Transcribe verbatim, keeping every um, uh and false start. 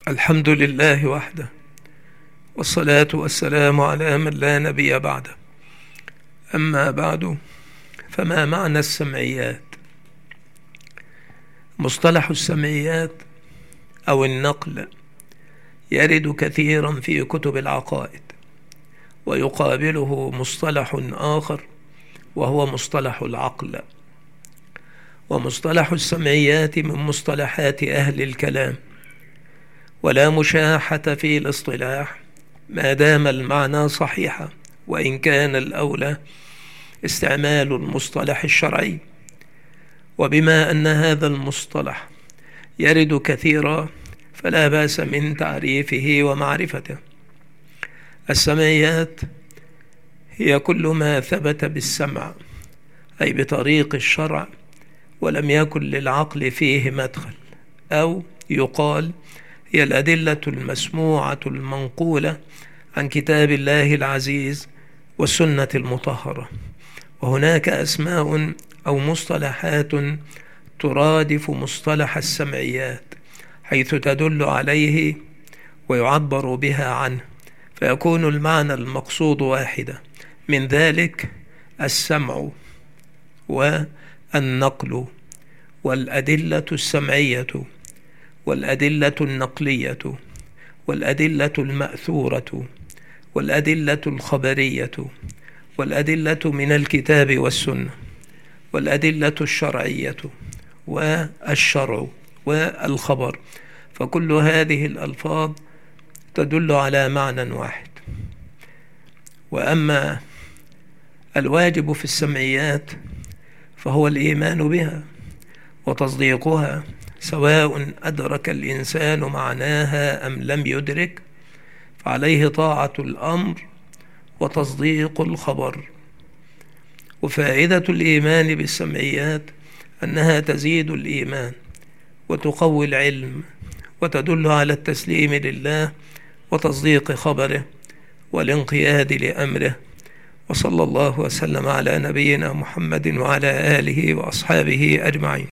الحمد لله وحده، والصلاة والسلام على من لا نبي بعده. أما بعد، فما معنى السمعيات؟ مصطلح السمعيات أو النقل يرد كثيرا في كتب العقائد، ويقابله مصطلح آخر وهو مصطلح العقل. ومصطلح السمعيات من مصطلحات أهل الكلام، ولا مشاحة في الاصطلاح ما دام المعنى صحيحا، وإن كان الأولى استعمال المصطلح الشرعي. وبما أن هذا المصطلح يرد كثيرا فلا بأس من تعريفه ومعرفته. السمعيات هي كل ما ثبت بالسمع، أي بطريق الشرع، ولم يكن للعقل فيه مدخل، أو يقال هي الأدلة المسموعة المنقولة عن كتاب الله العزيز والسنة المطهرة. وهناك أسماء أو مصطلحات ترادف مصطلح السمعيات، حيث تدل عليه ويعبر بها عنه، فيكون المعنى المقصود واحدا. من ذلك السمع والنقل والأدلة السمعية والأدلة النقلية والأدلة المأثورة والأدلة الخبرية والأدلة من الكتاب والسنة والأدلة الشرعية والشرع والخبر. فكل هذه الألفاظ تدل على معنى واحد. وأما الواجب في السمعيات فهو الإيمان بها وتصديقها، سواء أدرك الإنسان معناها أم لم يدرك، فعليه طاعة الأمر وتصديق الخبر. وفائدة الإيمان بالسمعيات أنها تزيد الإيمان وتقوي العلم وتدل على التسليم لله وتصديق خبره والانقياد لأمره. وصلى الله وسلم على نبينا محمد وعلى آله وأصحابه أجمعين.